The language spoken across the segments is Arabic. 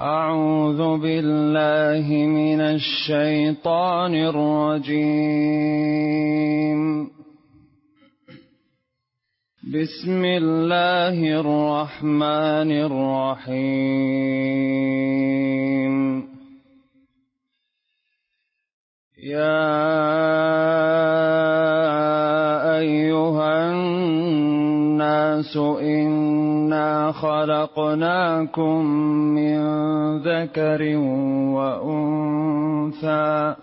أعوذ بالله من الشيطان الرجيم. بسم الله الرحمن الرحيم. يا أيها الناس إنا خلقناكم من ذكر وأنثى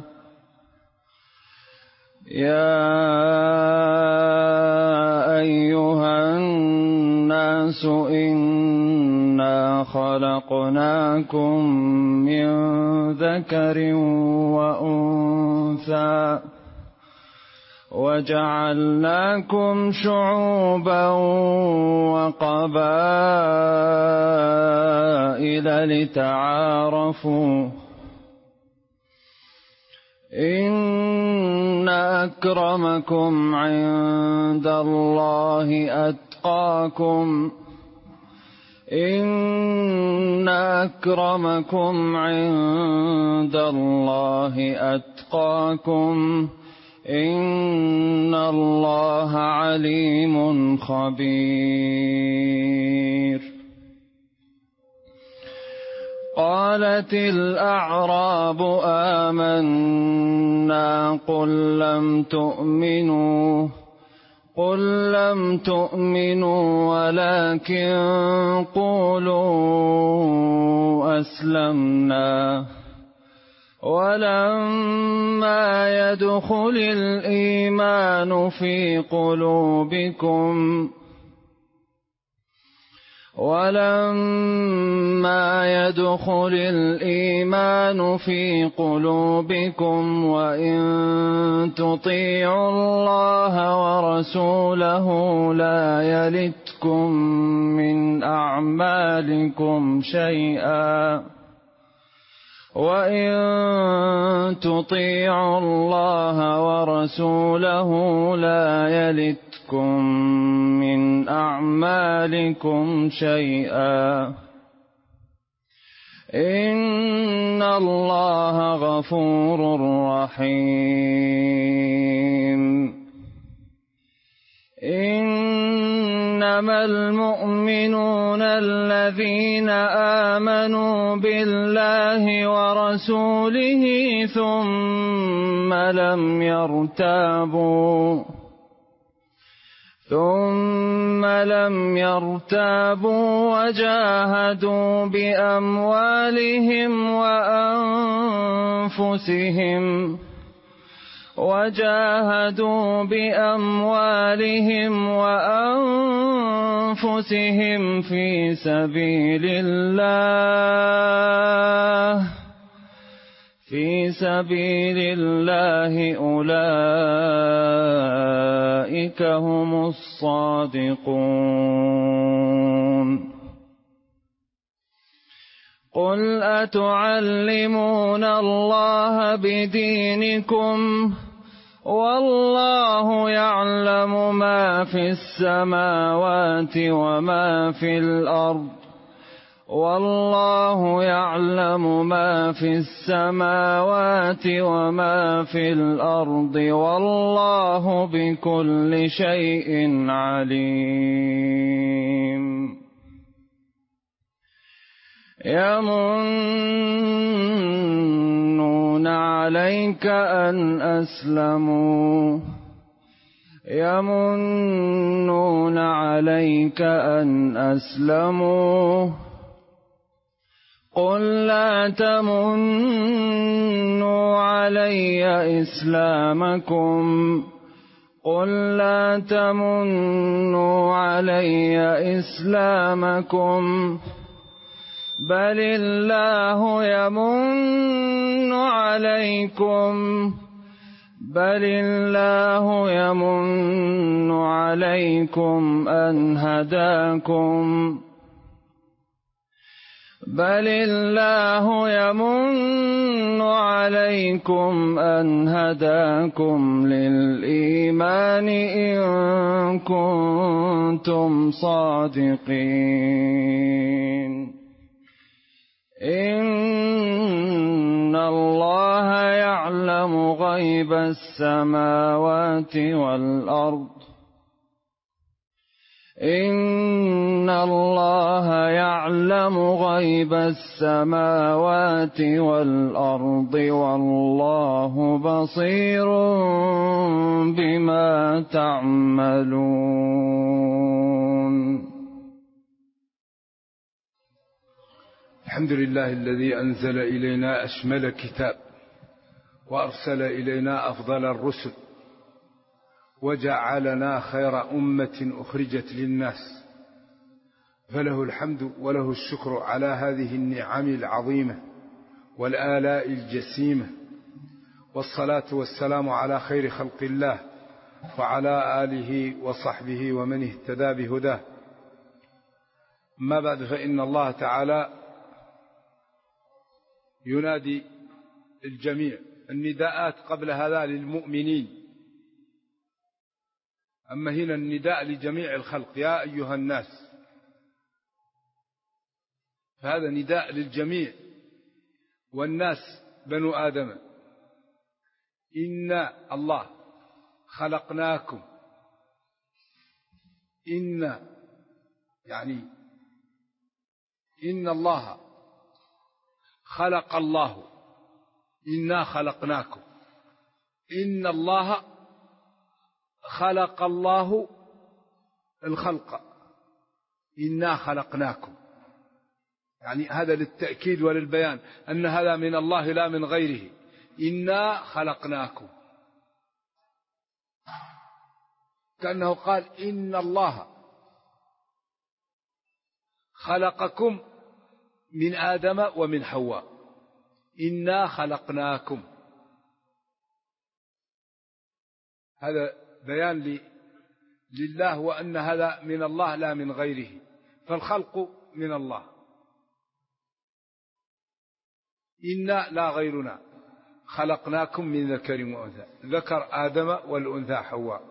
خلقناكم من ذكر وأنثى وجعلناكم شعوبا وقبائل لتعارفوا إن أكرمكم عند الله أتقاكم إن أكرمكم عند الله أتقاكم إن الله عليم خبير. قالت الأعراب آمنا قل لم تؤمنوا ولكن قولوا أسلمنا ولما يدخل الإيمان في قلوبكم وإن تطيعوا الله ورسوله لا يلتكم من أعمالكم شيئا إن الله غفور رحيم. إنما المؤمنون الذين آمنوا بالله ورسوله ثم لم يرتابوا وجاهدوا بأموالهم وأنفسهم في سبيل الله أولئك هم الصادقون. قل أتعلمون الله بدينكم والله يعلم ما في السماوات وما في الأرض والله بكل شيء عليم. يمنون عليك أن أسلموا قل لا تمنوا علي إسلامكم بل الله يمن عليكم أن هداكم للإيمان إن كنتم صادقين. غيب السماوات والأرض إن الله يعلم غيب السماوات والأرض والله بصير بما تعملون. الحمد لله الذي أنزل إلينا أشمل كتاب وأرسل إلينا أفضل الرسل وجعلنا خير أمة أخرجت للناس، فله الحمد وله الشكر على هذه النعم العظيمة والآلاء الجسيمة، والصلاة والسلام على خير خلق الله وعلى آله وصحبه ومن اهتدى بهداه. ما بعد، فإن الله تعالى ينادي الجميع. النداءات قبل هذا للمؤمنين، أما هنا النداء لجميع الخلق يا أيها الناس، فهذا نداء للجميع، والناس بنو آدم. إن الله خلقناكم، يعني إن الله خلق الله، إنا خلقناكم، إن الله خلق الله الخلق، إنا خلقناكم، يعني هذا للتأكيد وللبيان أن هذا من الله لا من غيره. إنا خلقناكم، كأنه قال إن الله خلقكم من آدم ومن حواء، إنا خلقناكم. هذا بيان لله وأن هذا من الله لا من غيره، فالخلق من الله، إنا لا غيرنا خلقناكم من ذكر وأنثى، ذكر آدم والأنثى حواء.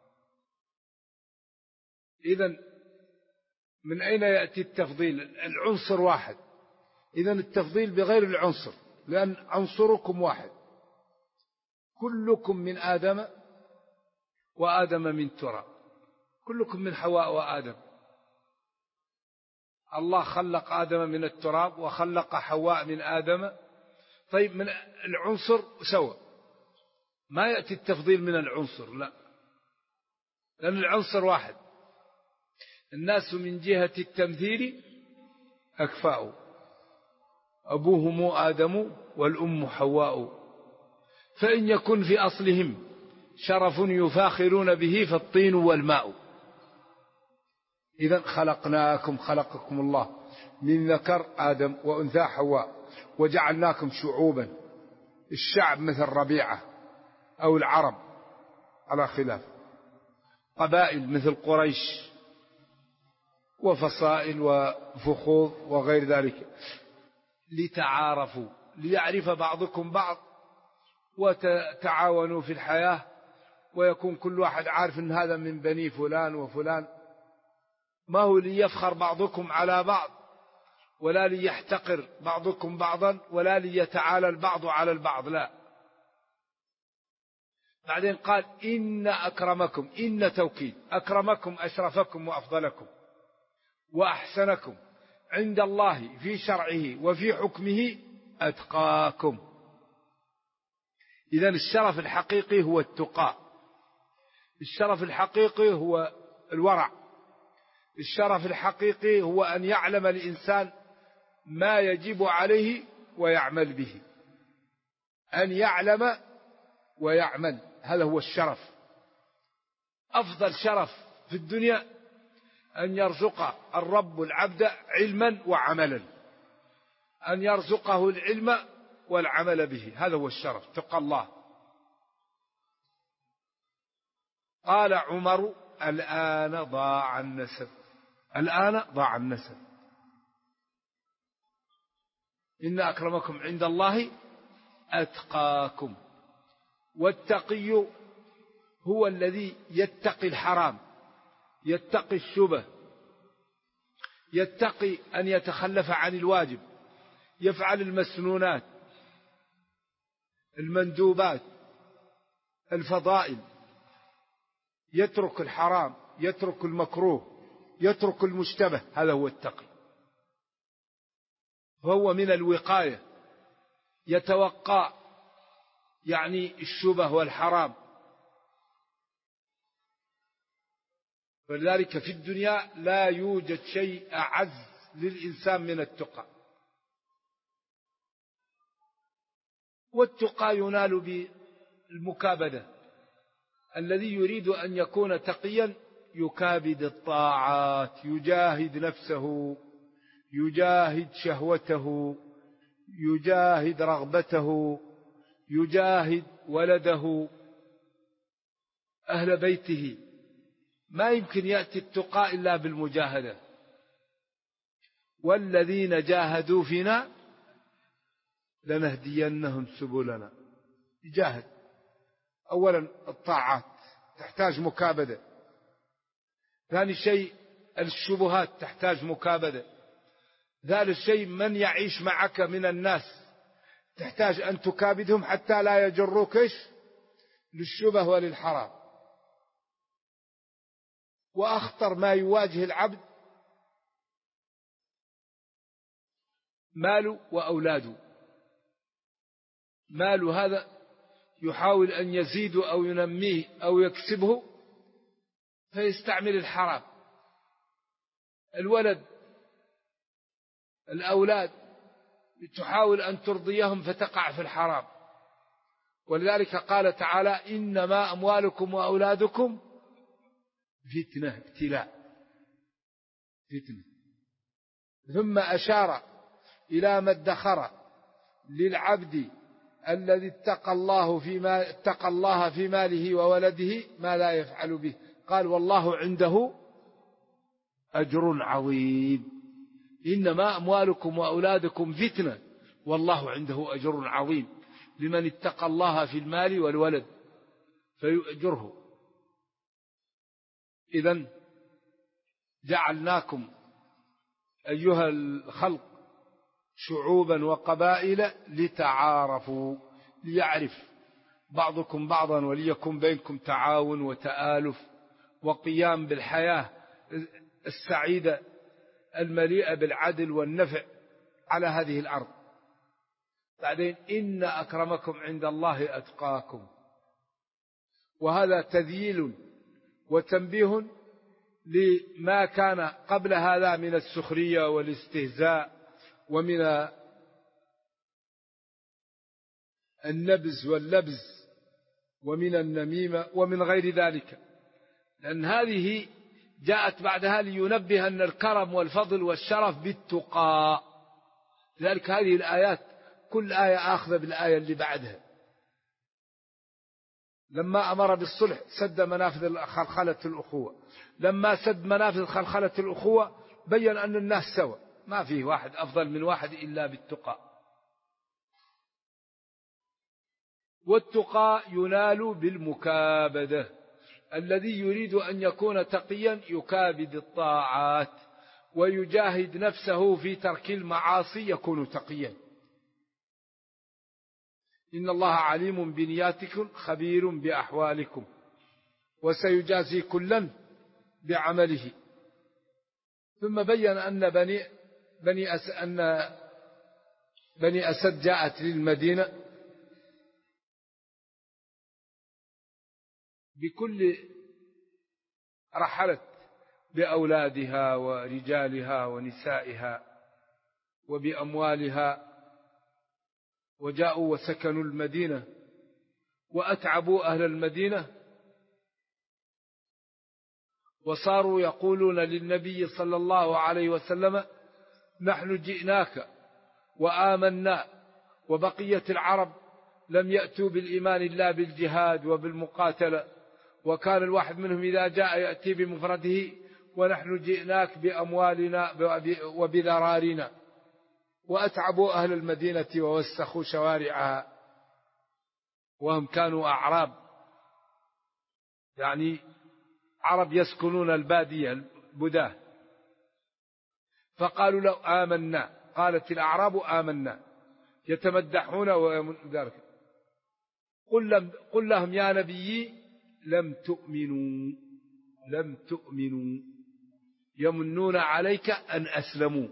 إذن من أين يأتي التفضيل؟ العنصر واحد، إذن التفضيل بغير العنصر، لأن عنصركم واحد، كلكم من آدم وآدم من تراب، كلكم من حواء وآدم. الله خلق آدم من التراب وخلق حواء من آدم. طيب من العنصر سوى، ما يأتي التفضيل من العنصر، لا، لأن العنصر واحد. الناس من جهة التمثيل أكفاء، أبوهم آدم والأم حواء، فإن يكن في أصلهم شرف يفاخرون به فالطين والماء. إذن خلقناكم، خلقكم الله من ذكر آدم وأنثى حواء، وجعلناكم شعوبا، الشعب مثل ربيعة أو العرب على خلاف، قبائل مثل قريش، وفصائل وفخوذ وغير ذلك، لتعارفوا، ليعرف بعضكم بعض وتعاونوا في الحياة، ويكون كل واحد عارف أن هذا من بني فلان وفلان، ما هو ليفخر بعضكم على بعض، ولا ليحتقر بعضكم بعضا، ولا ليتعالى البعض على البعض، لا. بعدين قال إن أكرمكم، إن توكيد، أكرمكم أشرفكم وأفضلكم وأحسنكم عند الله في شرعه وفي حكمه أتقاكم. إذن الشرف الحقيقي هو التقى، الشرف الحقيقي هو الورع، الشرف الحقيقي هو أن يعلم الإنسان ما يجب عليه ويعمل به، أن يعلم ويعمل، هذا هو الشرف. أفضل شرف في الدنيا أن يرزق الرب العبد علما وعملا، أن يرزقه العلم والعمل به، هذا هو الشرف، تقى الله. قال عمر الآن ضاع النسب، الآن ضاع النسب. إن أكرمكم عند الله أتقاكم، والتقي هو الذي يتقي الحرام، يتقي الشبه، يتقي أن يتخلف عن الواجب، يفعل المسنونات المندوبات، الفضائل، يترك الحرام، يترك المكروه، يترك المشتبه، هذا هو التقي. فهو من الوقاية، يتوقع يعني الشبه والحرام. ولذلك في الدنيا لا يوجد شيء أعز للإنسان من التقى. والتقى ينال بالمكابدة. الذي يريد أن يكون تقيا يكابد الطاعات، يجاهد نفسه، يجاهد شهوته، يجاهد رغبته، يجاهد ولده، أهل بيته. ما يمكن يأتي التقى إلا بالمجاهدة. والذين جاهدوا فينا لنهدينهم سبلنا. يجاهد. أولا الطاعات تحتاج مكابدة. ثاني شيء الشبهات تحتاج مكابدة. ثالث شيء من يعيش معك من الناس تحتاج أن تكابدهم حتى لا يجروك للشبه وللحرام. وأخطر ما يواجه العبد ماله وأولاده. ماله هذا يحاول أن يزيده أو ينميه أو يكسبه فيستعمل الحرام. الولد، الأولاد تحاول أن ترضيهم فتقع في الحرام. ولذلك قال تعالى: إنما أموالكم وأولادكم فتنة، ابتلاء، فتنة. ثم أشار إلى ما ادخر للعبد الذي اتقى الله في ماله وولده ما لا يفعل به. قال: والله عنده أجر عظيم. إنما أموالكم وأولادكم فتنة والله عنده أجر عظيم لمن اتقى الله في المال والولد فيؤجره. إذن جعلناكم أيها الخلق شعوبا وقبائل لتعارفوا، ليعرف بعضكم بعضا وليكن بينكم تعاون وتآلف وقيام بالحياة السعيدة المليئة بالعدل والنفع على هذه الأرض. بعدين: إن أكرمكم عند الله أتقاكم. وهذا تذييل وتنبيه لما كان قبل هذا من السخرية والاستهزاء ومن النبز واللبز ومن النميمة ومن غير ذلك، لأن هذه جاءت بعدها لينبه أن الكرم والفضل والشرف بالتقى. لذلك هذه الآيات كل آية آخذة بالآية اللي بعدها. لما أمر بالصلح سد منافذ خلخلة الأخوة. لما سد منافذ خلخلة الأخوة بين أن الناس سوا، ما فيه واحد أفضل من واحد إلا بالتقى. والتقى ينال بالمكابدة. الذي يريد أن يكون تقيا يكابد الطاعات ويجاهد نفسه في ترك المعاصي يكون تقيا. إن الله عليم بنياتكم خبير بأحوالكم وسيجازي كلا بعمله. ثم بين أن بني أسد جاءت للمدينة بكل رحلت بأولادها ورجالها ونسائها وبأموالها، وجاءوا وسكنوا المدينة وأتعبوا أهل المدينة، وصاروا يقولون للنبي صلى الله عليه وسلم: نحن جئناك وآمنا، وبقية العرب لم يأتوا بالإيمان إلا بالجهاد وبالمقاتلة، وكان الواحد منهم إذا جاء يأتي بمفرده، ونحن جئناك بأموالنا وبذرارنا. وأتعبوا أهل المدينة ووسخوا شوارعها، وهم كانوا أعراب، يعني عرب يسكنون البادية البداه. فقالوا: لو آمنا، قالت الأعراب آمنا، يتمدحون وذلك. قل لهم يا نبي لم تؤمنوا يمنون عليك أن أسلموا.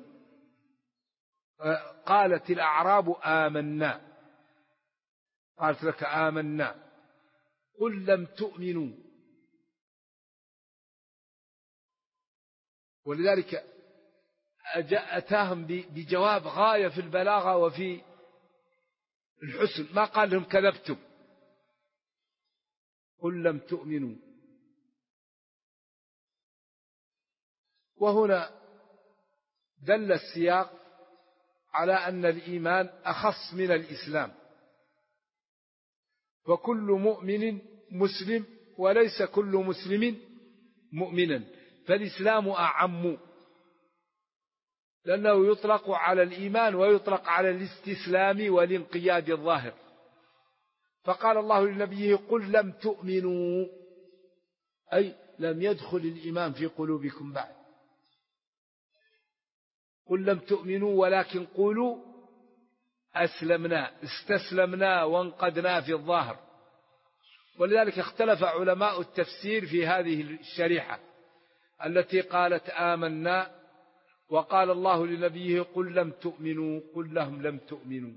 قالت الأعراب آمنا، قالت لك آمنا، قل لم تؤمنوا. ولذلك أتاهم بجواب غاية في البلاغة وفي الحسن، ما قال لهم كذبتم، قل لم تؤمنوا. وهنا دل السياق على أن الإيمان أخص من الإسلام، فكل مؤمن مسلم وليس كل مسلم مؤمنا، فالإسلام أعم، لأنه يطلق على الإيمان ويطلق على الاستسلام والانقياد الظاهر. فقال الله لنبيه قل لم تؤمنوا، أي لم يدخل الإيمان في قلوبكم بعد. قل لم تؤمنوا ولكن قولوا أسلمنا، استسلمنا وانقدنا في الظاهر. ولذلك اختلف علماء التفسير في هذه الشريحة التي قالت آمنا، وقال الله لنبيه قل لم تؤمنوا، قل لهم لم تؤمنوا.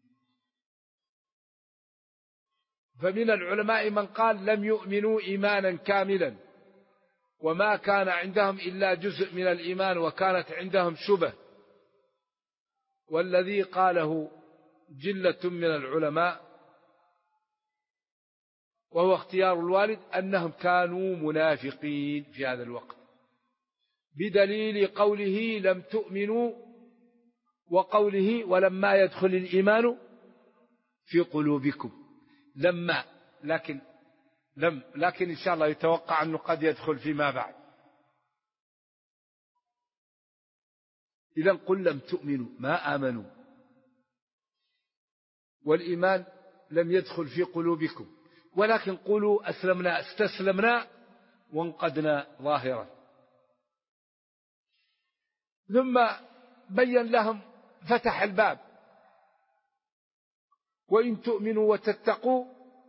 فمن العلماء من قال لم يؤمنوا إيمانا كاملا، وما كان عندهم إلا جزء من الإيمان وكانت عندهم شبه. والذي قاله جلة من العلماء وهو اختيار الوالد أنهم كانوا منافقين في هذا الوقت، بدليل قوله لم تؤمنوا وقوله ولما يدخل الإيمان في قلوبكم. لما لكن إن شاء الله يتوقع أنه قد يدخل فيما بعد. إذن قل لم تؤمنوا، ما آمنوا، والإيمان لم يدخل في قلوبكم، ولكن قولوا أسلمنا، استسلمنا وانقدنا ظاهرا. ثم بين لهم، فتح الباب، وإن تؤمنوا وتتقوا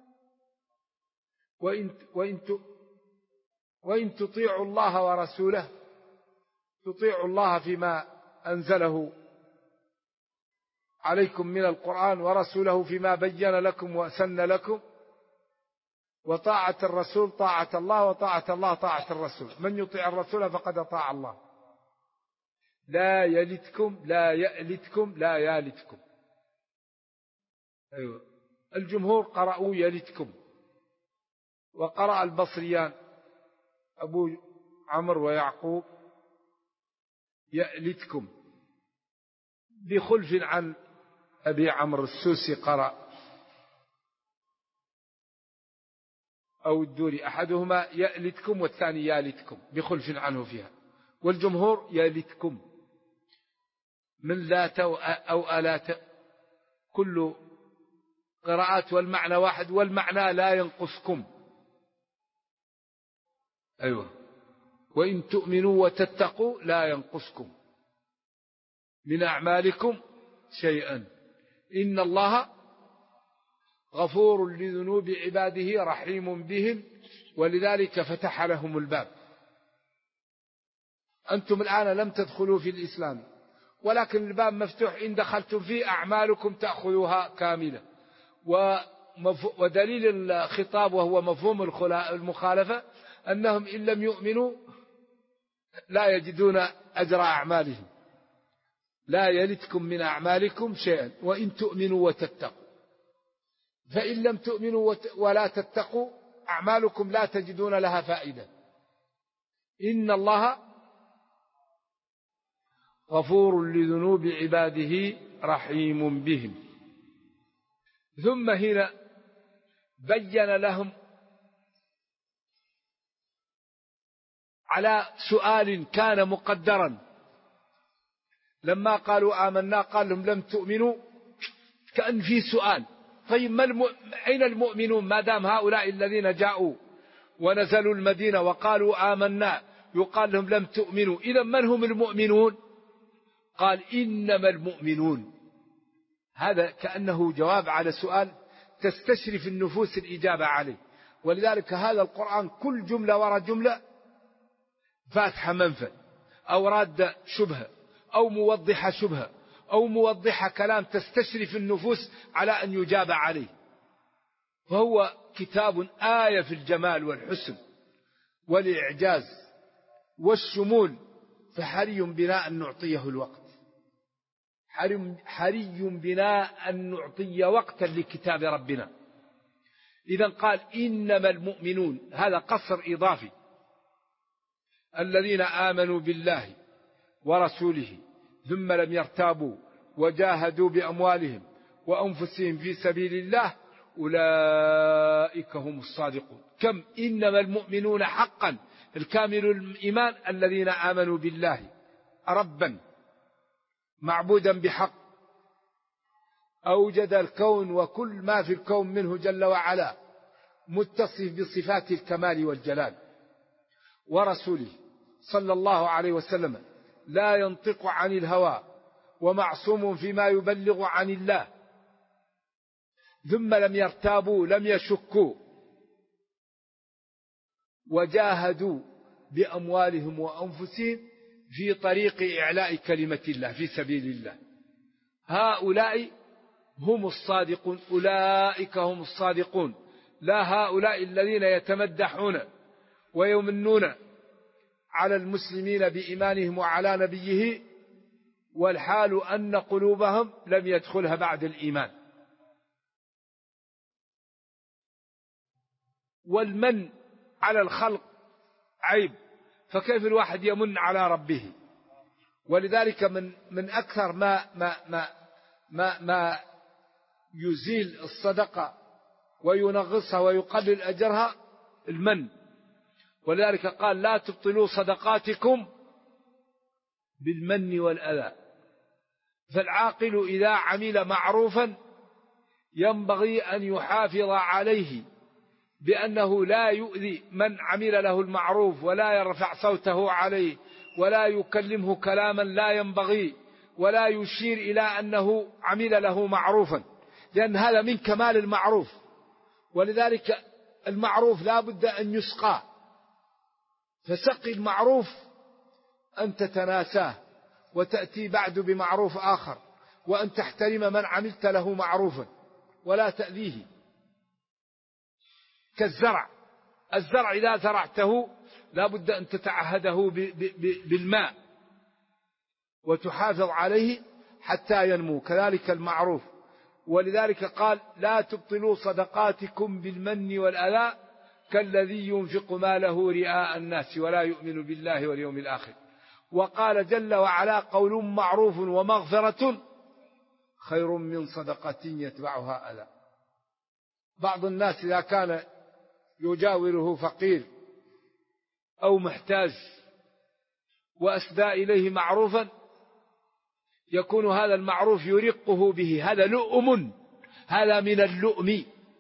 وإن تطيعوا الله ورسوله، تطيعوا الله فيما أنزله عليكم من القرآن، ورسوله فيما بين لكم وسن لكم، وطاعة الرسول طاعة الله، وطاعة الله طاعة الرسول. من يطيع الرسول فقد أطاع الله. لا يلتكم لا يألتكم لا يالتكم. أيوة. الجمهور قرأوا يلتكم، وقرأ البصريان أبو عمرو ويعقوب يألتكم، بخلف عن أبي عمرو السوسي قرأ أو الدوري، أحدهما يألتكم والثاني يالتكم، بخلف عنه فيها. والجمهور يالتكم من لات أو ألات، كل قراءات والمعنى واحد، والمعنى لا ينقصكم. أيوة. وإن تؤمنوا وتتقوا لا ينقصكم من أعمالكم شيئا، إن الله غفور لذنوب عباده رحيم بهم، ولذلك فتح لهم الباب. أنتم الآن لم تدخلوا في الإسلام، ولكن الباب مفتوح، إن دخلتم فيه أعمالكم تأخذوها كاملة. ودليل الخطاب وهو مفهوم المخالفة أنهم إن لم يؤمنوا لا يجدون أجر أعمالهم. لا يلتكم من أعمالكم شيئا وإن تؤمنوا وتتقوا، فإن لم تؤمنوا ولا تتقوا أعمالكم لا تجدون لها فائدة. إن الله غفور لذنوب عباده رحيم بهم. ثم هنا بين لهم على سؤال كان مقدرا، لما قالوا آمنا قال لهم لم تؤمنوا، كأن في سؤال. طيب أين المؤمنون ما دام هؤلاء الذين جاءوا ونزلوا المدينة وقالوا آمنا يقال لهم لم تؤمنوا؟ إذا من هم المؤمنون؟ قال إنما المؤمنون. هذا كأنه جواب على سؤال تستشرف النفوس الإجابة عليه. ولذلك هذا القرآن كل جملة وراء جملة فاتحة منفذ، أو راد شبهة، أو موضحة شبهة، أو موضحة كلام تستشرف النفوس على أن يجاب عليه. فهو كتاب آية في الجمال والحسن والإعجاز والشمول، فحري بنا أن نعطيه الوقت، حري بنا أن نعطي وقتا لكتاب ربنا. إذن قال إنما المؤمنون، هذا قصر إضافي، الذين آمنوا بالله ورسوله ثم لم يرتابوا وجاهدوا بأموالهم وأنفسهم في سبيل الله أولئك هم الصادقون. كم إنما المؤمنون حقا الكامل الإيمان الذين آمنوا بالله ربا معبودا بحق، أوجد الكون وكل ما في الكون منه جل وعلا، متصف بصفات الكمال والجلال، ورسوله صلى الله عليه وسلم لا ينطق عن الهوى ومعصوم فيما يبلغ عن الله، ثم لم يرتابوا لم يشكوا وجاهدوا بأموالهم وأنفسهم في طريق إعلاء كلمة الله في سبيل الله. هؤلاء هم الصادقون، أولئك هم الصادقون، لا هؤلاء الذين يتمدحون ويمنون على المسلمين بإيمانهم وعلى نبيه والحال أن قلوبهم لم يدخلها بعد الإيمان. والمن على الخلق عيب، فكيف الواحد يمن على ربه؟ ولذلك من أكثر ما يزيل الصدقة وينغصها ويقلل أجرها المن. ولذلك قال لا تبطلوا صدقاتكم بالمن والأذى. فالعاقل إذا عمل معروفا ينبغي أن يحافظ عليه بأنه لا يؤذي من عمل له المعروف، ولا يرفع صوته عليه، ولا يكلمه كلاما لا ينبغي، ولا يشير إلى أنه عمل له معروفا، لأن هذا من كمال المعروف. ولذلك المعروف لا بد أن يسقى، فسقي المعروف أن تتناساه وتأتي بعد بمعروف آخر، وأن تحترم من عملت له معروفا ولا تأذيه. كالزرع، الزرع إذا زرعته لا بد أن تتعهده بالماء وتحافظ عليه حتى ينمو، كذلك المعروف. ولذلك قال لا تبطلوا صدقاتكم بالمن والأذى كالذي ينفق ماله رئاء الناس ولا يؤمن بالله واليوم الآخر. وقال جل وعلا قول معروف ومغفرة خير من صدقة يتبعها أذى. بعض الناس إذا كان يجاوره فقير أو محتاج وأسدى إليه معروفا يكون هذا المعروف يرقه به، هذا لؤم، هذا من اللؤم.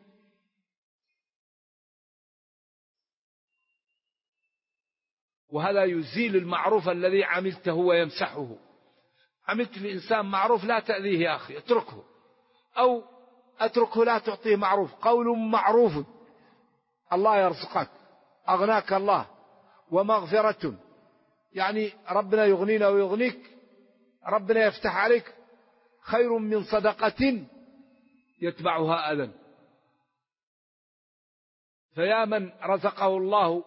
وهذا يزيل المعروف الذي عملته ويمسحه. عملت لإنسان معروف لا تأذيه يا أخي، اتركه، أو اتركه لا تعطيه معروف. قول معروف الله يرزقك، أغناك الله، ومغفرة يعني ربنا يغنينا ويغنيك، ربنا يفتح عليك، خير من صدقة يتبعها أذى. فيا من رزقه الله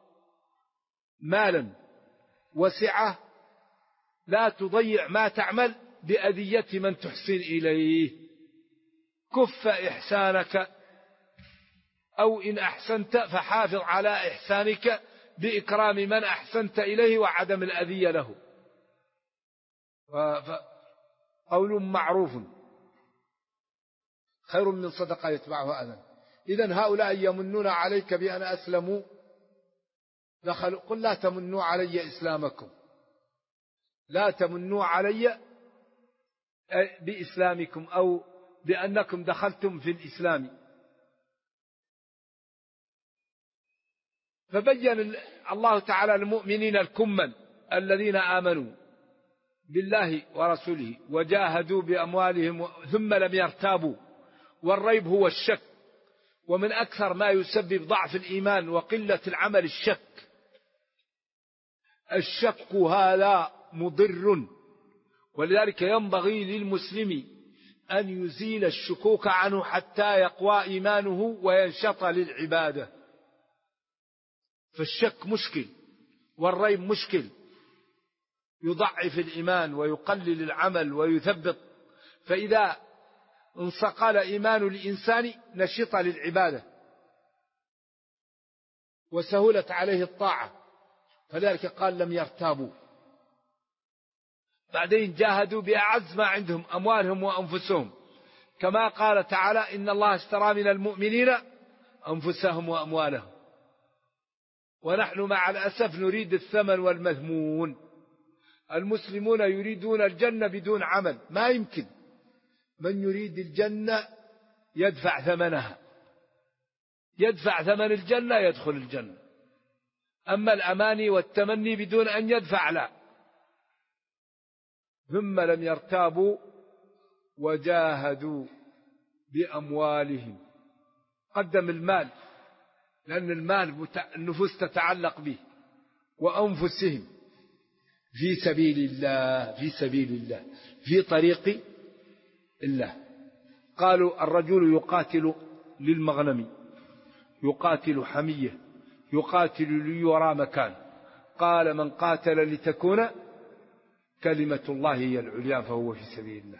مالا وسعة لا تضيع ما تعمل بأذية من تحسن إليه. كف إحسانك، أو إن أحسنت فحافظ على إحسانك بإكرام من أحسنت إليه وعدم الأذية له. قول معروف خير من صدقة يتبعها أذى. إذن هؤلاء يمنون عليك بأن أسلموا، دخلوا، قل لا تمنوا علي إسلامكم، لا تمنوا علي بإسلامكم أو بأنكم دخلتم في الإسلام. فبين الله تعالى المؤمنين الكمل الذين آمنوا بالله ورسوله وجاهدوا بأموالهم ثم لم يرتابوا والريب هو الشك، ومن أكثر ما يسبب ضعف الإيمان وقلة العمل الشك. الشك هذا مضر، ولذلك ينبغي للمسلم أن يزيل الشكوك عنه حتى يقوى إيمانه وينشط للعبادة. فالشك مشكل والريب مشكل، يضعف الإيمان ويقلل العمل ويثبط. فإذا انصقل إيمان الإنسان نشط للعبادة وسهلت عليه الطاعة، فذلك قال لم يرتابوا. بعدين جاهدوا بأعز ما عندهم أموالهم وأنفسهم، كما قال تعالى إن الله اشترى من المؤمنين أنفسهم وأموالهم. ونحن مع الأسف نريد الثمن والمذمون. المسلمون يريدون الجنة بدون عمل، ما يمكن. من يريد الجنة يدفع ثمنها، يدفع ثمن الجنة يدخل الجنة. أما الأماني والتمني بدون أن يدفع لا. ثم لم يرتابوا وجاهدوا بأموالهم. قدم المال لأن المال النفوس تتعلق به، وأنفسهم في سبيل الله، في سبيل الله، في طريق الله. قالوا الرجل يقاتل للمغنم، يقاتل حمية، يقاتل ليرى مكان. قال من قاتل لتكون كلمة الله هي العليا فهو في سبيل الله.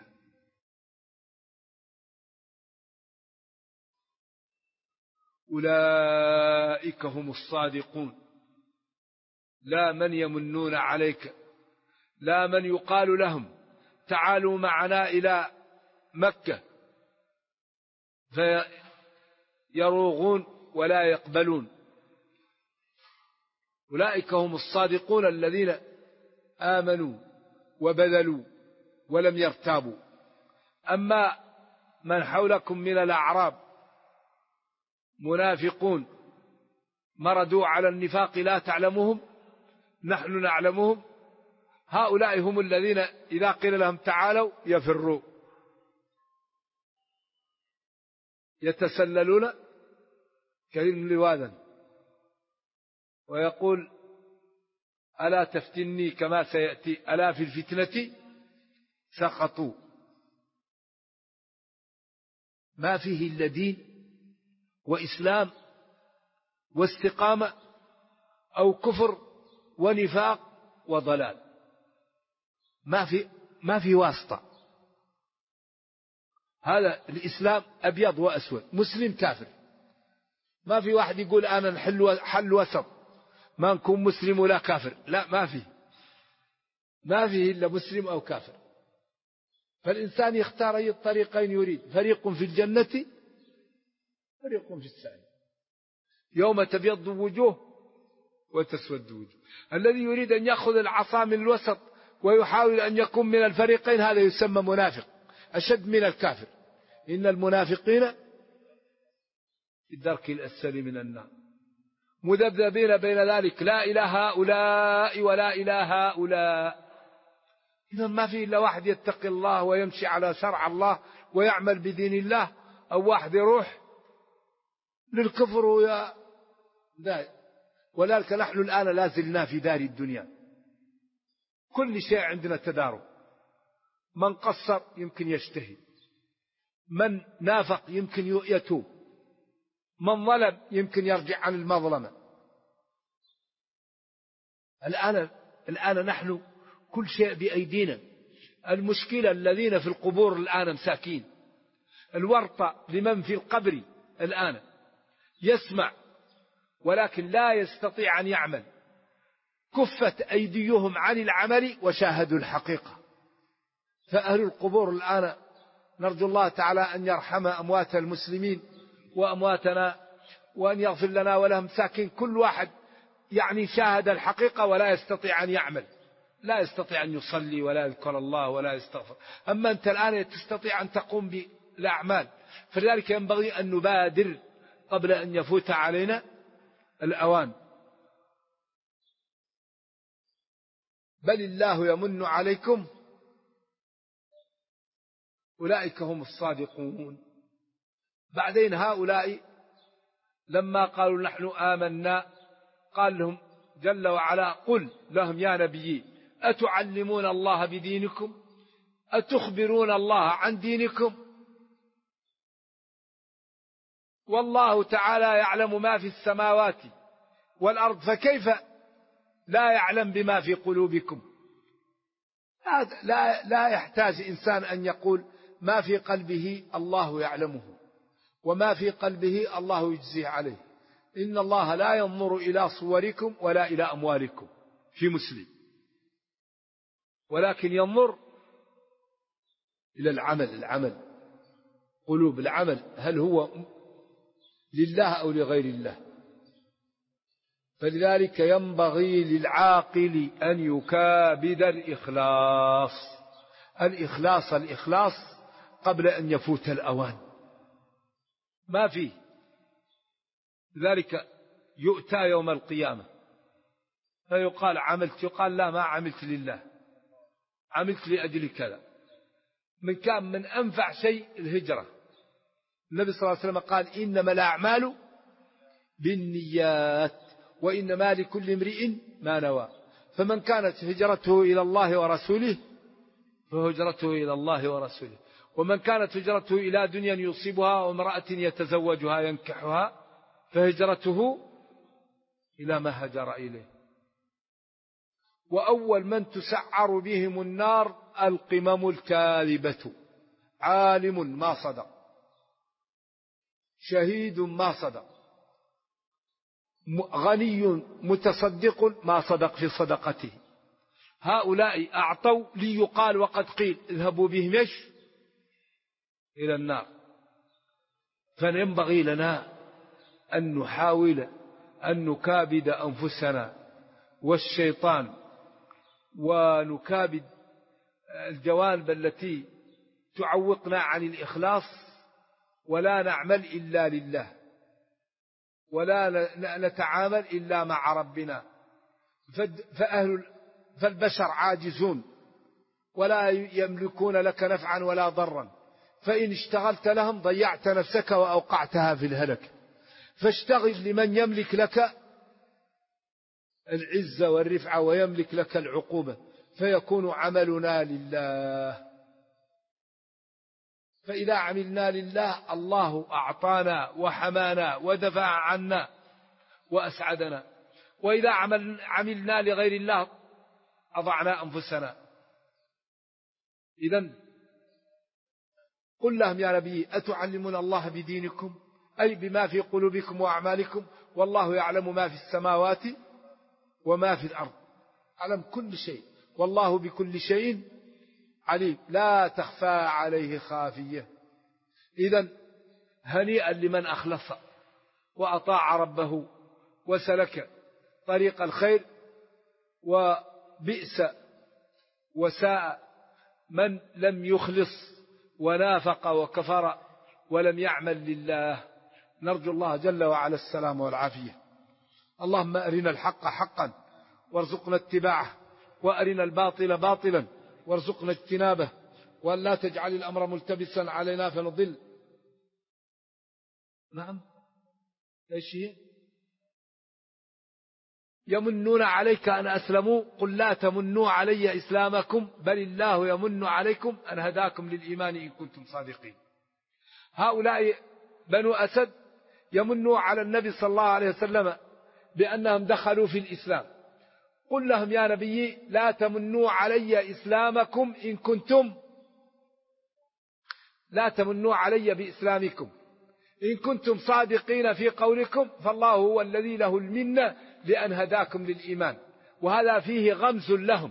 أولئك هم الصادقون، لا من يمنون عليك، لا من يقال لهم تعالوا معنا إلى مكة فيروغون ولا يقبلون. أولئك هم الصادقون الذين آمنوا وبذلوا ولم يرتابوا. أما من حولكم من الأعراب منافقون مردوا على النفاق لا تعلمهم نحن نعلمهم، هؤلاء هم الذين إذا قيل لهم تعالوا يفروا، يتسللون كريم لواذا، ويقول ألا تفتني كما سيأتي، ألا في الفتنة سقطوا. ما فيه إلا دين وإسلام واستقامة أو كفر ونفاق وضلال، ما في واسطة. هذا الإسلام أبيض وأسود، مسلم كافر. ما في واحد يقول أنا حل وسط، ما نكون مسلم ولا كافر، لا، ما فيه إلا مسلم أو كافر. فالإنسان يختار أي الطريقين يريد، فريق في الجنة فريق في السعير، يوم تبيض وجوه وتسود وجوه. الذي يريد أن يأخذ العصا من الوسط ويحاول أن يكون من الفريقين هذا يسمى منافق أشد من الكافر. إن المنافقين في الدرك الأسفل من النار مذبذبين بين ذلك لا إلى هؤلاء ولا إلى هؤلاء. إذا ما في إلا واحد يتقي الله ويمشي على شرع الله ويعمل بدين الله، أو واحد يروح للكفر ولذلك نحن الآن لا زلنا في دار الدنيا، كل شيء عندنا تدارك. من قصر يمكن يجتهد، من نافق يمكن يتوب، من ظلم يمكن يرجع عن المظلمة. الآن نحن كل شيء بأيدينا. المشكلة الذين في القبور الآن مساكين، الورطة لمن في القبر الآن يسمع ولكن لا يستطيع أن يعمل، كفت أيديهم عن العمل وشاهدوا الحقيقة. فأهل القبور الآن نرجو الله تعالى أن يرحم أموات المسلمين وأمواتنا وأن يغفر لنا ولهم، ساكن كل واحد يعني شاهد الحقيقة ولا يستطيع أن يعمل، لا يستطيع أن يصلي ولا يذكر الله ولا يستغفر. أما أنت الآن تستطيع أن تقوم بالأعمال. فلذلك ينبغي أن نبادر قبل أن يفوت علينا الأوان. بل الله يمن عليكم أولئك هم الصادقون. بعدين هؤلاء لما قالوا نحن آمنا قال لهم جل وعلا قل لهم يا نبي أتعلمون الله بدينكم أتخبرون الله عن دينكم والله تعالى يعلم ما في السماوات والأرض فكيف لا يعلم بما في قلوبكم. لا يحتاج إنسان أن يقول ما في قلبه الله يعلمه وما في قلبه الله يجزيه عليه. إن الله لا ينظر إلى صوركم ولا إلى أموالكم في مسلم، ولكن ينظر إلى العمل قلوب العمل هل هو لله أو لغير الله. فلذلك ينبغي للعاقل أن يكابد الإخلاص قبل أن يفوت الأوان. ما فيه. لذلك يؤتى يوم القيامة فيقال عملت، يقال لا ما عملت لله، عملت لأجل كذا. من أنفع شيء الهجرة. النبي صلى الله عليه وسلم قال إنما الأعمال بالنيات وإنما لكل امرئ ما نوى. فمن كانت هجرته إلى الله ورسوله فهجرته إلى الله ورسوله، ومن كانت هجرته إلى دنيا يصيبها وامرأة يتزوجها ينكحها فهجرته إلى ما هجر إليه. وأول من تسعر بهم النار القمم الكاذبة، عالم ما صدق، شهيد ما صدق، غني متصدق ما صدق في صدقته. هؤلاء أعطوا ليقال وقد قيل اذهبوا بهم إلى النار. فينبغي لنا أن نحاول أن نكابد أنفسنا والشيطان ونكابد الجوانب التي تعوقنا عن الإخلاص، ولا نعمل إلا لله، ولا نتعامل إلا مع ربنا. فالبشر عاجزون ولا يملكون لك نفعا ولا ضرا، فإن اشتغلت لهم ضيعت نفسك وأوقعتها في الهلك. فاشتغل لمن يملك لك العزة والرفعة ويملك لك العقوبة، فيكون عملنا لله. فإذا عملنا لله الله أعطانا وحمانا ودفع عنا وأسعدنا، وإذا عملنا لغير الله أضعنا أنفسنا. إذن قل لهم يا نبي أتعلمون الله بدينكم أي بما في قلوبكم وأعمالكم والله يعلم ما في السماوات وما في الأرض، علم كل شيء، والله بكل شيء عليم لا تخفى عليه خافية. إذن هنيئا لمن أخلص وأطاع ربه وسلك طريق الخير، وبئس وساء من لم يخلص ونافق وكفر ولم يعمل لله. نرجو الله جل وعلا السلام والعافية. اللهم أرنا الحق حقا وارزقنا اتباعه، وأرنا الباطل باطلا وارزقنا اجتنابه، وأن لا تجعل الأمر ملتبسا علينا فنضل. نعم ايش هي؟ يمنون عليك أن أسلموا قل لا تمنوا علي إسلامكم بل الله يمن عليكم أن هداكم للإيمان إن كنتم صادقين. هؤلاء بنو أسد يمنوا على النبي صلى الله عليه وسلم بأنهم دخلوا في الإسلام. قل لهم يا نبي لا تمنوا علي إسلامكم إن كنتم، لا تمنوا علي بإسلامكم إن كنتم صادقين في قولكم، فالله هو الذي له المنة لأن هداكم للإيمان. وهذا فيه غمز لهم،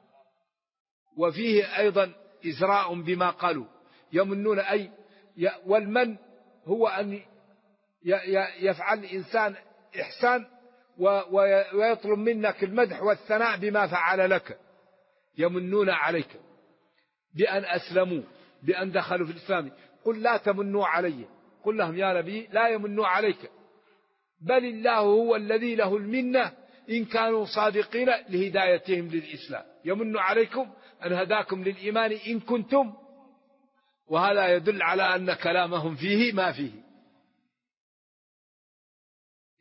وفيه أيضا إزراء بما قالوا. يمنون أي والمن هو أن يفعل الإنسان إحسان ويطلب منك المدح والثناء بما فعل لك. يمنون عليك بأن أسلموا بأن دخلوا في الإسلام. قل لا تمنوا علي، قل لهم يا نبي لا يمنوا عليك بل الله هو الذي له المنة إن كانوا صادقين لهدايتهم للإسلام. يمن عليكم أن هداكم للإيمان إن كنتم، وهذا يدل على أن كلامهم فيه ما فيه.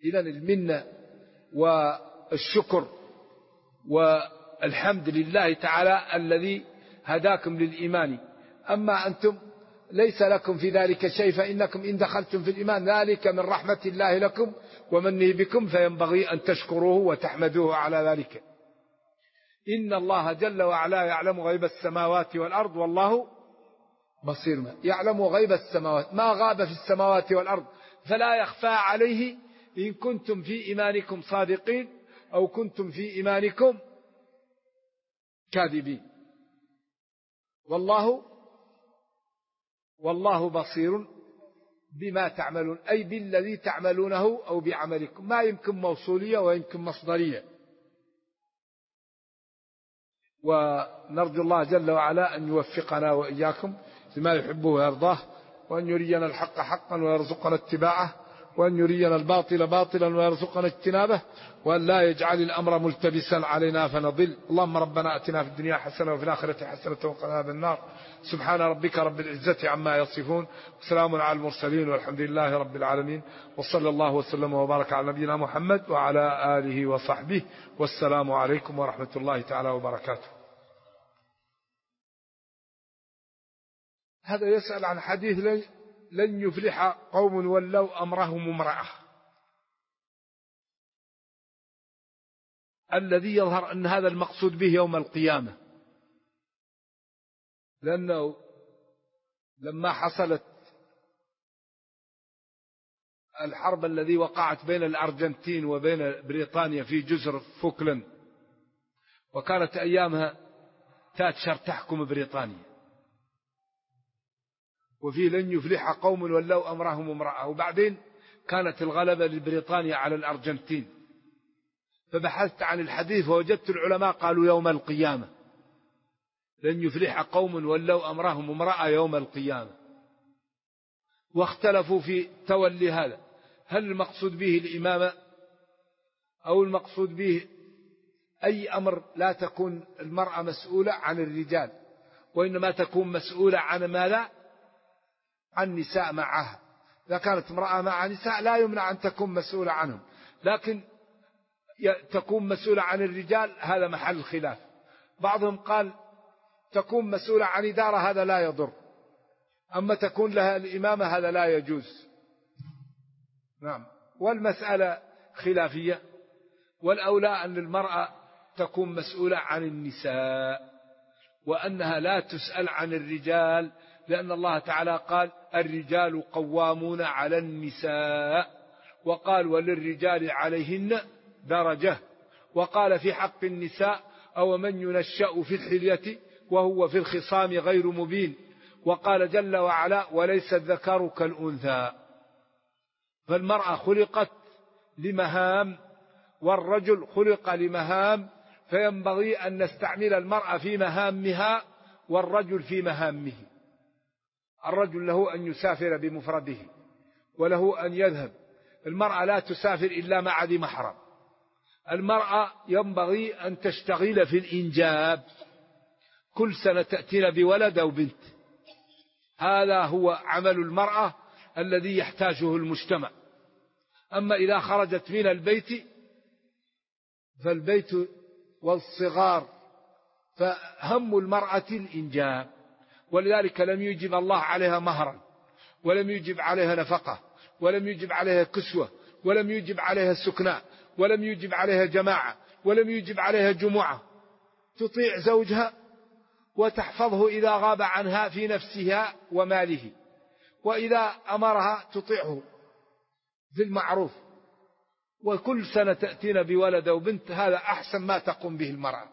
إذن المنة والشكر والحمد لله تعالى الذي هداكم للإيمان. أما أنتم ليس لكم في ذلك شيء، فإنكم إن دخلتم في الإيمان ذلك من رحمة الله لكم ومنه بكم، فينبغي أن تشكروه وتحمدوه على ذلك. إن الله جل وعلا يعلم غيب السماوات والأرض والله بصير. ما يعلم غيب السماوات، ما غاب في السماوات والأرض، فلا يخفى عليه إن كنتم في إيمانكم صادقين أو كنتم في إيمانكم كاذبين. والله بصير بما تعملون، أي بالذي تعملونه أو بعملكم. ما يمكن موصولية ويمكن مصدرية. ونرجو الله جل وعلا أن يوفقنا وإياكم لما يحبه ويرضاه، وأن يرينا الحق حقا ويرزقنا اتباعه، وأن يرينا الباطل باطلا ويرزقنا اجتنابه، وأن لا يجعل الأمر ملتبسا علينا فنضل. اللهم ربنا أتنا في الدنيا حسنة وفي الآخرة حسنة وقنا عذاب النار. سبحان ربك رب العزة عما يصفون، وسلام على المرسلين، والحمد لله رب العالمين، وصلى الله وسلم وبارك على نبينا محمد وعلى آله وصحبه، والسلام عليكم ورحمة الله تعالى وبركاته. هذا يسأل عن حديث لن يفلح قوم ولوا أمرهم امرأة. الذي يظهر أن هذا المقصود به يوم القيامة، لأنه لما حصلت الحرب الذي وقعت بين الأرجنتين وبين بريطانيا في جزر فوكلاند، وكانت أيامها تاتشر تحكم بريطانيا، وفي لن يفلح قوم ولوا أمرهم امرأة، وبعدين كانت الغلبة لبريطانيا على الأرجنتين. فبحثت عن الحديث فوجدت العلماء قالوا يوم القيامة، لن يفلح قوم ولوا أمرهم امرأة يوم القيامة. واختلفوا في تولي هذا، هل المقصود به الإمامة أو المقصود به أي أمر لا تكون المرأة مسؤولة عن الرجال، وإنما تكون مسؤولة عن ماذا؟ عن نساء معها. إذا كانت امرأة مع نساء لا يمنع أن تكون مسؤولة عنهم، لكن تكون مسؤولة عن الرجال هذا محل خلاف. بعضهم قال تكون مسؤولة عن إدارة، هذا لا يضر، أما تكون لها الإمامة هذا لا يجوز. نعم، والمسألة خلافية، والأولى أن المرأة تكون مسؤولة عن النساء، وأنها لا تسأل عن الرجال، لأن الله تعالى قال الرجال قوامون على النساء، وقال وللرجال عليهن درجة، وقال في حق النساء أو من ينشأ في الحلية وهو في الخصام غير مبين، وقال جل وعلا وليس الذكر كالأنثى. فالمرأة خلقت لمهام والرجل خلق لمهام، فينبغي أن نستعمل المرأة في مهامها والرجل في مهامه. الرجل له أن يسافر بمفرده وله أن يذهب، المرأة لا تسافر إلا مع ذي محرم. المرأة ينبغي أن تشتغل في الإنجاب، كل سنة تأتينا بولد أو بنت، هذا هو عمل المرأة الذي يحتاجه المجتمع. أما إذا خرجت من البيت فالبيت والصغار، فهم المرأة الإنجاب، ولذلك لم يجب الله عليها مهرا، ولم يجب عليها نفقة، ولم يجب عليها كسوة، ولم يجب عليها سكناء، ولم يجب عليها جماعة، ولم يجب عليها جمعة. تطيع زوجها وتحفظه إذا غاب عنها في نفسها وماله، وإذا أمرها تطيعه في المعروف. وكل سنة تأتينا بولد أو بنت، هذا أحسن ما تقوم به المرأة.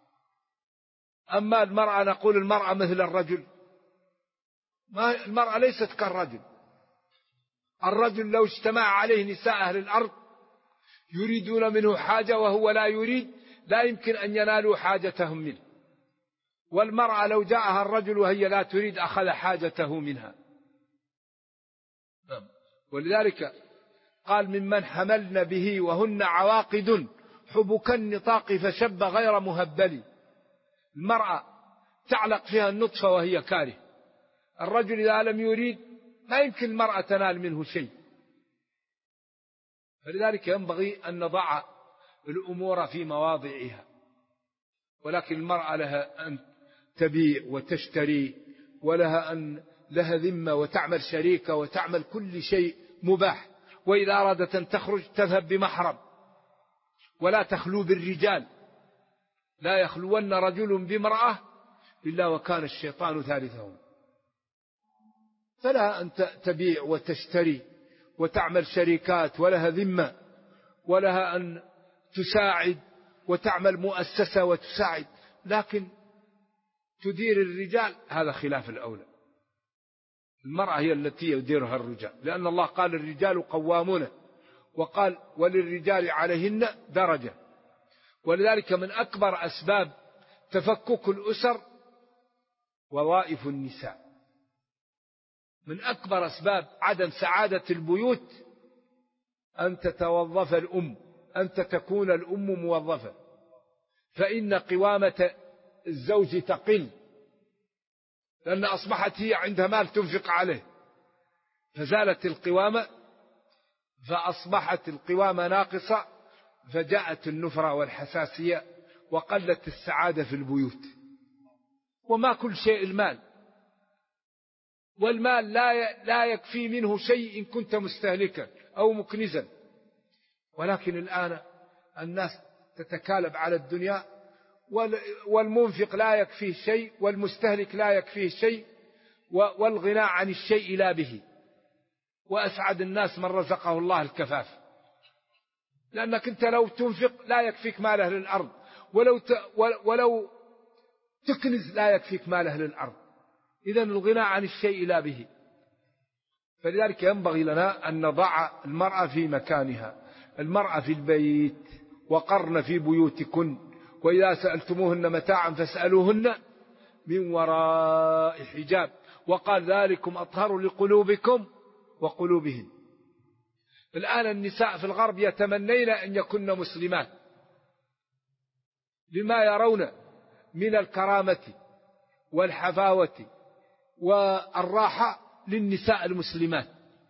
أما المرأة نقول المرأة مثل الرجل، ما المرأة ليست كالرجل. الرجل لو اجتمع عليه نساء أهل الأرض يريدون منه حاجة وهو لا يريد، لا يمكن أن ينالوا حاجتهم منه. والمرأة لو جاءها الرجل وهي لا تريد أخذ حاجته منها. ولذلك قال ممن حملن به وهن عواقد حبك النطاق فشب غير مهبل. المرأة تعلق فيها النطفة وهي كاره، الرجل إذا لم يريد ما يمكن المرأة تنال منه شيء. فلذلك ينبغي أن نضع الأمور في مواضعها. ولكن المرأة لها أن تبيع وتشتري، ولها أن لها ذمة وتعمل شريكة وتعمل كل شيء مباح. وإذا أرادت أن تخرج تذهب بمحرم، ولا تخلو بالرجال، لا يخلون رجل بامرأة إلا وكان الشيطان ثالثهم. فلا أن تبيع وتشتري وتعمل شركات، ولها ذمة، ولها أن تساعد وتعمل مؤسسة وتساعد، لكن تدير الرجال هذا خلاف الأولى. المرأة هي التي يديرها الرجال، لأن الله قال الرجال قوامون، وقال وللرجال عليهن درجة. ولذلك من أكبر أسباب تفكك الأسر وظائف النساء. من أكبر أسباب عدم سعادة البيوت أن تتوظف الأم، أنت تكون الأم موظفة، فإن قوامة الزوج تقل، لأن أصبحت هي عندها مال تنفق عليه، فزالت القوامة، فأصبحت القوامة ناقصة، فجاءت النفرة والحساسية وقلت السعادة في البيوت. وما كل شيء المال، والمال لا يكفي منه شيء إن كنت مستهلكا أو مكنزا. ولكن الآن الناس تتكالب على الدنيا، والمنفق لا يكفيه شيء، والمستهلك لا يكفيه شيء، والغناء عن الشيء لا به. وأسعد الناس من رزقه الله الكفاف، لأنك أنت لو تنفق لا يكفيك مال أهل الأرض، ولو تكنز لا يكفيك مال أهل الأرض. إذن الغناء عن الشيء لا به. فلذلك ينبغي لنا أن نضع المرأة في مكانها. المرأة في البيت، وقرن في بيوتكن، وإذا سألتموهن متاعا فاسألوهن من وراء حجاب، وقال ذلكم أطهر لقلوبكم وقلوبهن. الآن النساء في الغرب يتمنين أن يكن مسلمات لما يرون من الكرامة والحفاوة والراحة للنساء المسلمات.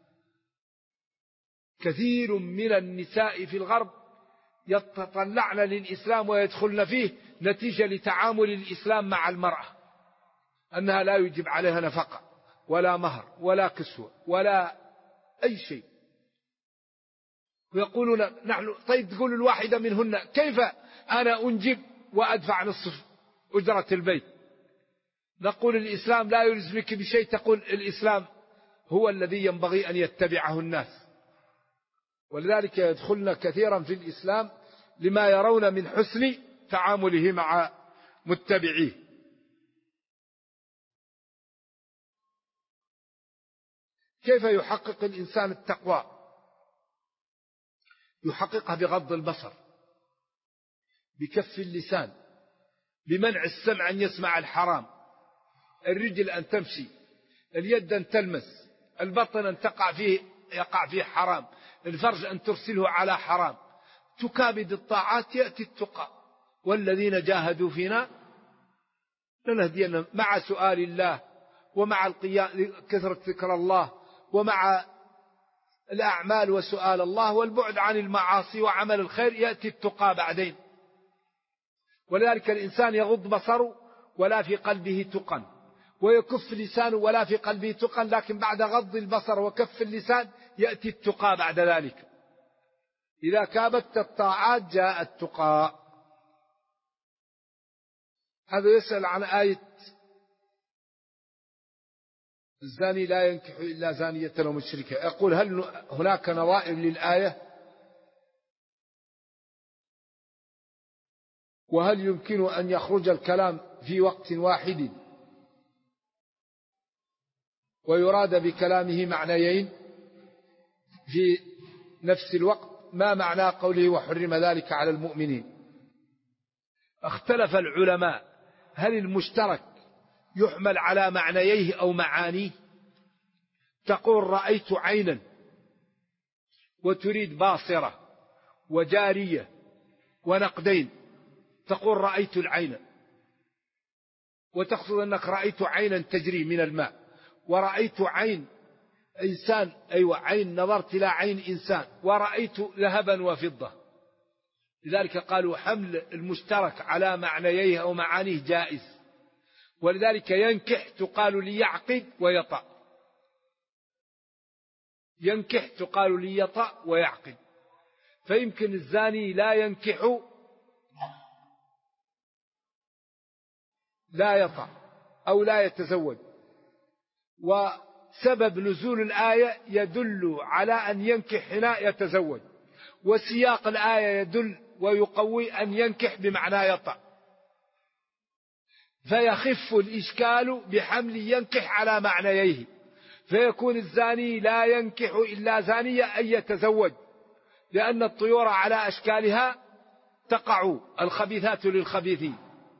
كثير من النساء في الغرب يتطلعن للإسلام ويدخلن فيه نتيجة لتعامل الإسلام مع المرأة، أنها لا يجب عليها نفقة ولا مهر ولا كسوة ولا أي شيء. ويقولون نحن، طيب تقول الواحدة منهن كيف أنا أنجب وأدفع نصف أجرة البيت؟ نقول الإسلام لا يلزمك بشيء، تقول الإسلام هو الذي ينبغي أن يتبعه الناس. ولذلك يدخلن كثيرا في الإسلام لما يرون من حسن تعامله مع متبعيه. كيف يحقق الإنسان التقوى؟ يحققها بغض البصر، بكف اللسان، بمنع السمع أن يسمع الحرام، الرجل أن تمشي، اليد أن تلمس، البطن أن يقع فيه حرام، الفرج أن ترسله على حرام. تكابد الطاعات يأتي التقى. والذين جاهدوا فينا لنهدينهم، مع سؤال الله، ومع القيام كثرة ذكر الله، ومع الأعمال وسؤال الله والبعد عن المعاصي وعمل الخير يأتي التقى بعدين. ولذلك الإنسان يغض بصره ولا في قلبه تقى، ويكف لسانه ولا في قلبه تقى، لكن بعد غض البصر وكف اللسان يأتي التقى بعد ذلك. إذا كابدت الطاعات جاء التقى. هذا يسأل عن آية الزاني لا ينكح إلا زانية أو مشركة، يقول هل هناك نظائر للآية؟ وهل يمكن أن يخرج الكلام في وقت واحد ويراد بكلامه معنيين في نفس الوقت؟ ما معنى قوله وحرم ذلك على المؤمنين؟ اختلف العلماء هل المشترك يحمل على معنييه أو معانيه؟ تقول رأيت عينا وتريد باصرة وجارية ونقدين، تقول رأيت العين، وتقصد أنك رأيت عينا تجري من الماء، ورأيت عين إنسان، أيوة، عين، نظرت إلى عين إنسان ورأيت ذهبا وفضة. لذلك قالوا حمل المشترك على معنييه أو معانيه جائز. ولذلك ينكح تقال ليعقد ويطأ، ينكح تقال ليطأ ويعقد. فيمكن الزاني لا ينكح لا يطأ أو لا يتزوج. وسبب نزول الآية يدل على أن ينكح هنا يتزوج، وسياق الآية يدل ويقوي أن ينكح بمعنى يطأ، فيخف الإشكال بحمل ينكح على معنييه، فيكون الزاني لا ينكح إلا زانية أن يتزوج، لأن الطيور على أشكالها تقع، الخبيثات للخبيثين.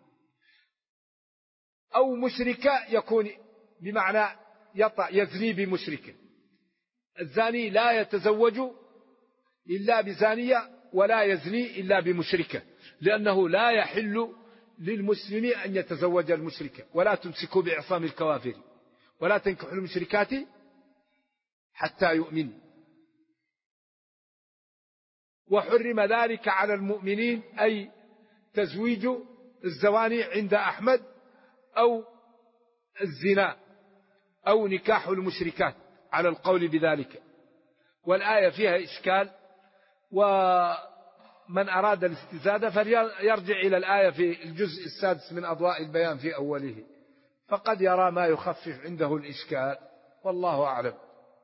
أو مشركة يكون بمعنى يطأ، يزني بمشركة. الزاني لا يتزوج إلا بزانية ولا يزني إلا بمشركة، لأنه لا يحل للمسلم أن يتزوج المشركة. ولا تمسكوا بعصام الكوافر ولا تنكحوا المشركات حتى يؤمنوا. وحرم ذلك على المؤمنين، أي تزويج الزواني عند أحمد أو الزنا أو نكاح المشركات على القول بذلك. والآية فيها إشكال، ومن أراد الاستزادة فليرجع إلى الآية في الجزء السادس من أضواء البيان في أوله، فقد يرى ما يخفف عنده الإشكال، والله أعلم.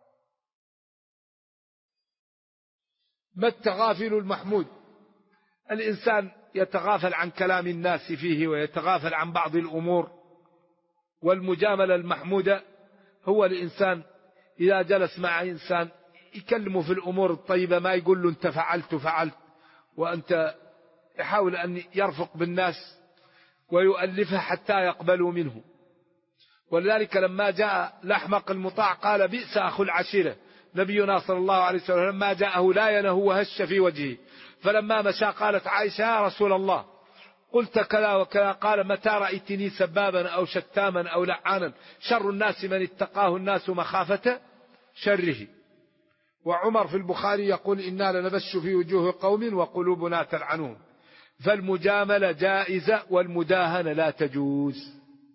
ما التغافل المحمود؟ الإنسان يتغافل عن كلام الناس فيه ويتغافل عن بعض الأمور. والمجاملة المحمودة هو الإنسان إذا جلس مع إنسان يكلمه في الأمور الطيبة، ما يقول له أنت فعلت وأنت، يحاول أن يرفق بالناس ويؤلفها حتى يقبلوا منه. ولذلك لما جاء الأحمق المطاع قال بئس أخو العشيرة. نبينا صلى الله عليه وسلم لما جاءه لا ينه وهش في وجهه، فلما مشى قالت عائشة يا رسول الله قلت كذا وكذا، قال متى رأيتني سبابا أو شتاما أو لعانا، شر الناس من اتقاه الناس مخافة شره. وعمر في البخاري يقول إنا لنبش في وجوه قوم وقلوبنا تلعنهم. فالمجاملة جائزة والمداهنة لا تجوز.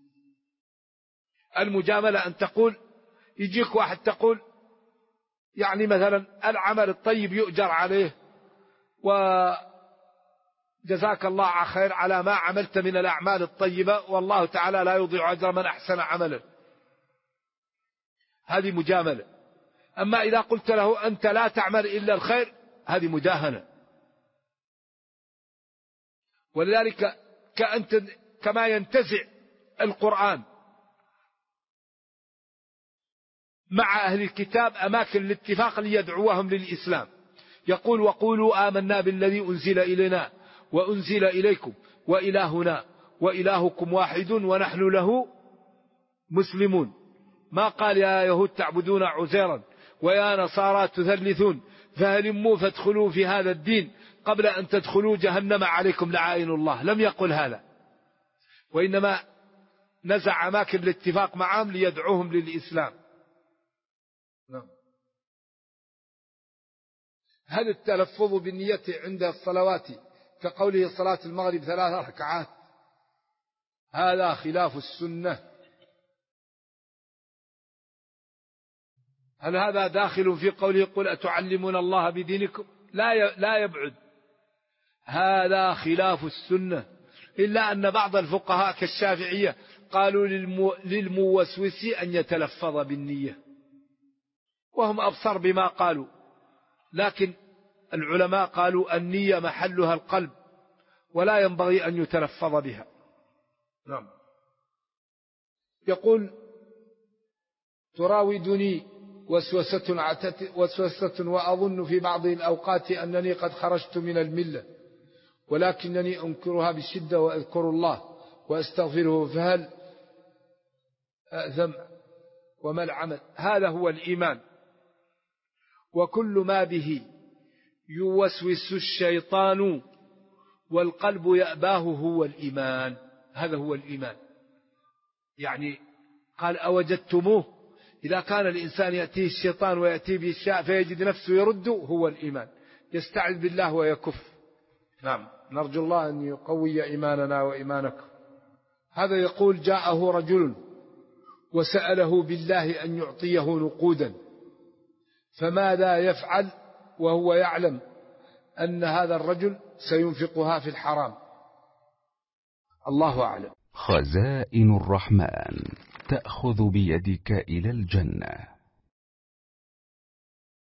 المجاملة أن تقول، يجيك واحد تقول يعني مثلا العمل الطيب يؤجر عليه وجزاك الله خير على ما عملت من الأعمال الطيبة والله تعالى لا يضيع أجر من أحسن عملا، هذه مجاملة. أما إذا قلت له أنت لا تعمل إلا الخير هذه مداهنة. ولذلك كما ينتزع القرآن مع أهل الكتاب أماكن الاتفاق ليدعوهم للإسلام، يقول وقولوا آمنا بالذي أنزل إلينا وأنزل إليكم وإلهنا وإلهكم واحد ونحن له مسلمون. ما قال يا يهود تعبدون عزيرا ويا نصارى تثلثون فهلموا فادخلوا في هذا الدين قبل أن تدخلوا جهنم عليكم لعائن الله، لم يقل هذا، وإنما نزع أماكن الاتفاق معهم ليدعوهم للإسلام. هل التلفظ بالنية عند الصلوات كقوله صلاة المغرب 3 ركعات هذا خلاف السنة؟ هل هذا داخل في قوله قل أتعلمون الله بدينكم؟ لا يبعد، هذا خلاف السنة، إلا أن بعض الفقهاء كالشافعية قالوا للموسوس أن يتلفظ بالنية، وهم أبصر بما قالوا، لكن العلماء قالوا النية محلها القلب ولا ينبغي أن يتلفظ بها. نعم. يقول تراودني وسوسة وأظن في بعض الأوقات أنني قد خرجت من الملة، ولكنني أنكرها بشدة وأذكر الله وأستغفره، فهل أأثم وما العمل؟ هذا هو الإيمان، وكل ما به يوسوس الشيطان والقلب يأباه هو الإيمان، هذا هو الإيمان. يعني قال أوجدتموه إذا كان الإنسان يأتيه الشيطان ويأتيه بأشياء فيجد نفسه يرد، هو الإيمان، يستعذ بالله ويكف. نعم، نرجو الله أن يقوي إيماننا وإيمانكم. هذا يقول: جاءه رجل وسأله بالله أن يعطيه نقودا، فماذا يفعل وهو يعلم أن هذا الرجل سينفقها في الحرام؟ الله أعلم. خزائن الرحمن تأخذ بيدك إلى الجنة.